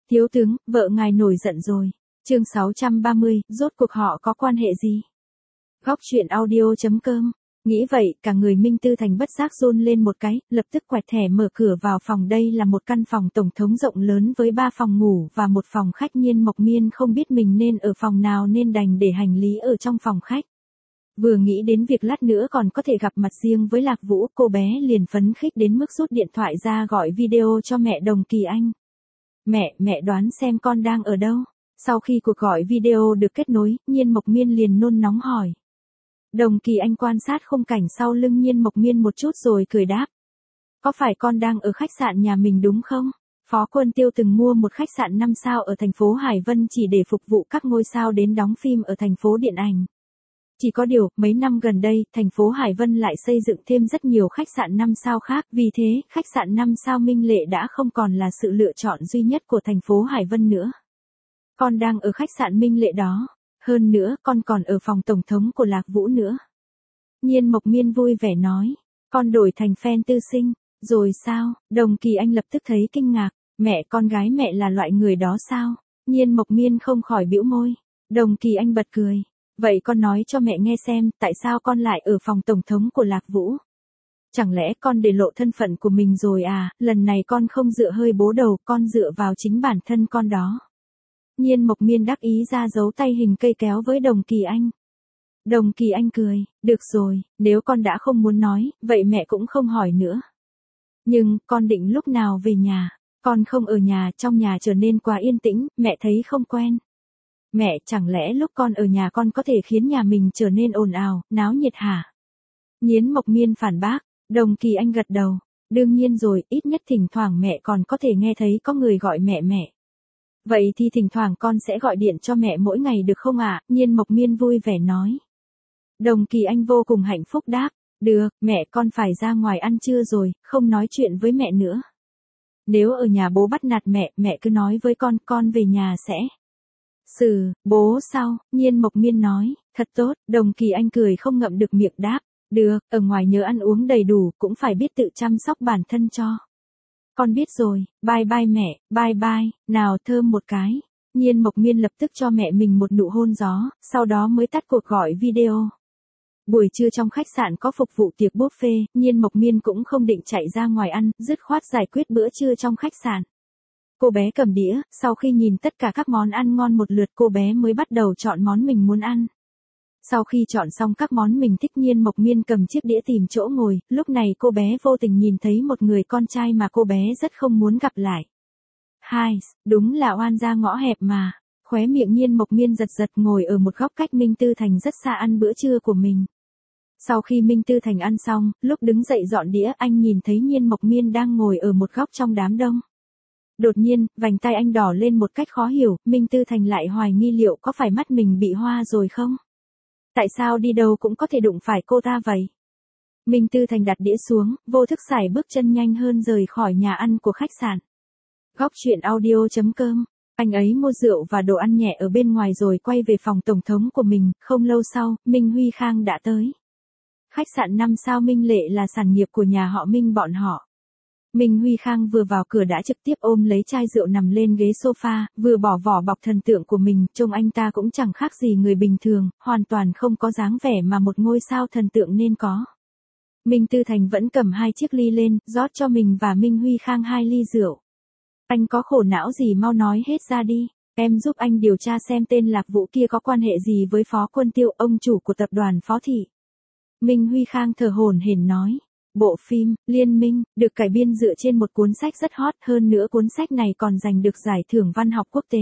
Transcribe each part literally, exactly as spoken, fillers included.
Thiếu tướng, vợ ngài nổi giận rồi. Chương sáu trăm ba mươi, rốt cuộc họ có quan hệ gì? Góc truyện audio chấm com. Nghĩ vậy, cả người Minh Tư Thành bất giác run lên một cái, lập tức quẹt thẻ mở cửa vào phòng. Đây là một căn phòng tổng thống rộng lớn với ba phòng ngủ và một phòng khách. Nhiên Mộc Miên không biết mình nên ở phòng nào nên đành để hành lý ở trong phòng khách. Vừa nghĩ đến việc lát nữa còn có thể gặp mặt riêng với Lạc Vũ, cô bé liền phấn khích đến mức rút điện thoại ra gọi video cho mẹ Đồng Kỳ Anh. Mẹ, mẹ đoán xem con đang ở đâu? Sau khi cuộc gọi video được kết nối, Nhiên Mộc Miên liền nôn nóng hỏi. Đồng Kỳ Anh quan sát khung cảnh sau lưng Nhiên Mộc Miên một chút rồi cười đáp. Có phải con đang ở khách sạn nhà mình đúng không? Phó Quân Tiêu từng mua một khách sạn năm sao ở thành phố Hải Vân chỉ để phục vụ các ngôi sao đến đóng phim ở thành phố điện ảnh. Chỉ có điều, mấy năm gần đây, thành phố Hải Vân lại xây dựng thêm rất nhiều khách sạn năm sao khác, vì thế, khách sạn năm sao Minh Lệ đã không còn là sự lựa chọn duy nhất của thành phố Hải Vân nữa. Con đang ở khách sạn Minh Lệ đó. Hơn nữa, con còn ở phòng tổng thống của Lạc Vũ nữa. Nhiên Mộc Miên vui vẻ nói. Con đổi thành fan tư sinh. Rồi sao? Đồng Kỳ Anh lập tức thấy kinh ngạc. Mẹ con gái mẹ là loại người đó sao? Nhiên Mộc Miên không khỏi bĩu môi. Đồng Kỳ Anh bật cười. Vậy con nói cho mẹ nghe xem, tại sao con lại ở phòng tổng thống của Lạc Vũ? Chẳng lẽ con để lộ thân phận của mình rồi à? Lần này con không dựa hơi bố đầu, con dựa vào chính bản thân con đó. Nhiên Mộc Miên đắc ý ra dấu tay hình cây kéo với Đồng Kỳ Anh. Đồng Kỳ Anh cười, được rồi, nếu con đã không muốn nói, vậy mẹ cũng không hỏi nữa. Nhưng, con định lúc nào về nhà? Con không ở nhà, trong nhà trở nên quá yên tĩnh, mẹ thấy không quen. Mẹ, chẳng lẽ lúc con ở nhà con có thể khiến nhà mình trở nên ồn ào, náo nhiệt hả? Nhiên Mộc Miên phản bác. Đồng Kỳ Anh gật đầu. Đương nhiên rồi, ít nhất thỉnh thoảng mẹ còn có thể nghe thấy có người gọi mẹ mẹ. Vậy thì thỉnh thoảng con sẽ gọi điện cho mẹ mỗi ngày được không ạ? À? Nhiên Mộc Miên vui vẻ nói. Đồng Kỳ Anh vô cùng hạnh phúc đáp. Được, mẹ con phải ra ngoài ăn trưa rồi, không nói chuyện với mẹ nữa. Nếu ở nhà bố bắt nạt mẹ, mẹ cứ nói với con, con về nhà sẽ. Xử, bố sao? Nhiên Mộc Miên nói. Thật tốt, Đồng Kỳ Anh cười không ngậm được miệng đáp. Được, ở ngoài nhớ ăn uống đầy đủ, cũng phải biết tự chăm sóc bản thân cho. Con biết rồi, bye bye mẹ, bye bye, nào thơm một cái. Nhiên Mộc Miên lập tức cho mẹ mình một nụ hôn gió, sau đó mới tắt cuộc gọi video. Buổi trưa trong khách sạn có phục vụ tiệc buffet, Nhiên Mộc Miên cũng không định chạy ra ngoài ăn, dứt khoát giải quyết bữa trưa trong khách sạn. Cô bé cầm đĩa, sau khi nhìn tất cả các món ăn ngon một lượt cô bé mới bắt đầu chọn món mình muốn ăn. Sau khi chọn xong các món mình thích Nhiên Mộc Miên cầm chiếc đĩa tìm chỗ ngồi, lúc này cô bé vô tình nhìn thấy một người con trai mà cô bé rất không muốn gặp lại. Hai, đúng là oan gia ngõ hẹp mà. Khóe miệng Nhiên Mộc Miên giật giật ngồi ở một góc cách Minh Tư Thành rất xa ăn bữa trưa của mình. Sau khi Minh Tư Thành ăn xong, lúc đứng dậy dọn đĩa anh nhìn thấy Nhiên Mộc Miên đang ngồi ở một góc trong đám đông. Đột nhiên, vành tay anh đỏ lên một cách khó hiểu, Minh Tư Thành lại hoài nghi liệu có phải mắt mình bị hoa rồi không? Tại sao đi đâu cũng có thể đụng phải cô ta vậy? Minh Tư Thành đặt đĩa xuống, vô thức sải bước chân nhanh hơn rời khỏi nhà ăn của khách sạn. Góc truyện audio chấm com. Anh ấy mua rượu và đồ ăn nhẹ ở bên ngoài rồi quay về phòng tổng thống của mình, không lâu sau, Minh Huy Khang đã tới. Khách sạn năm sao Minh Lệ là sản nghiệp của nhà họ Minh bọn họ. Minh Huy Khang vừa vào cửa đã trực tiếp ôm lấy chai rượu nằm lên ghế sofa, vừa bỏ vỏ bọc thần tượng của mình, trông anh ta cũng chẳng khác gì người bình thường, hoàn toàn không có dáng vẻ mà một ngôi sao thần tượng nên có. Minh Tư Thành vẫn cầm hai chiếc ly lên, rót cho mình và Minh Huy Khang hai ly rượu. Anh có khổ não gì mau nói hết ra đi, em giúp anh điều tra xem tên Lạc Vũ kia có quan hệ gì với Phó Quân Tiêu, ông chủ của tập đoàn Phó Thị. Minh Huy Khang thở hổn hển nói. Bộ phim, Liên Minh, được cải biên dựa trên một cuốn sách rất hot, hơn nữa cuốn sách này còn giành được giải thưởng văn học quốc tế.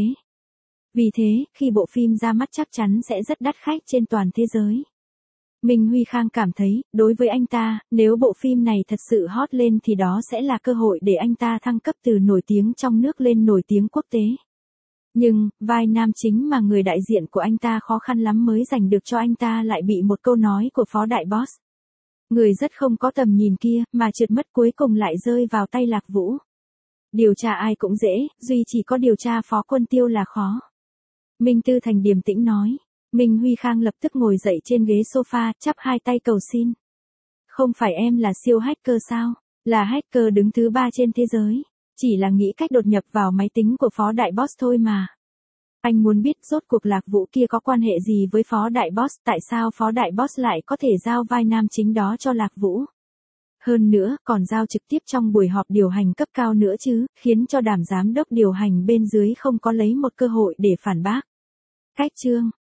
Vì thế, khi bộ phim ra mắt chắc chắn sẽ rất đắt khách trên toàn thế giới. Minh Huy Khang cảm thấy, đối với anh ta, nếu bộ phim này thật sự hot lên thì đó sẽ là cơ hội để anh ta thăng cấp từ nổi tiếng trong nước lên nổi tiếng quốc tế. Nhưng, vai nam chính mà người đại diện của anh ta khó khăn lắm mới giành được cho anh ta lại bị một câu nói của phó đại boss. Người rất không có tầm nhìn kia, mà trượt mất cuối cùng lại rơi vào tay Lạc Vũ. Điều tra ai cũng dễ, duy chỉ có điều tra Phó Quân Tiêu là khó. Minh Tư Thành điềm tĩnh nói. Minh Huy Khang lập tức ngồi dậy trên ghế sofa, chắp hai tay cầu xin. Không phải em là siêu hacker sao? Là hacker đứng thứ ba trên thế giới. Chỉ là nghĩ cách đột nhập vào máy tính của phó đại boss thôi mà. Anh muốn biết rốt cuộc Lạc Vũ kia có quan hệ gì với phó đại boss, tại sao phó đại boss lại có thể giao vai nam chính đó cho Lạc Vũ. Hơn nữa, còn giao trực tiếp trong buổi họp điều hành cấp cao nữa chứ, khiến cho đàm giám đốc điều hành bên dưới không có lấy một cơ hội để phản bác. Cách chương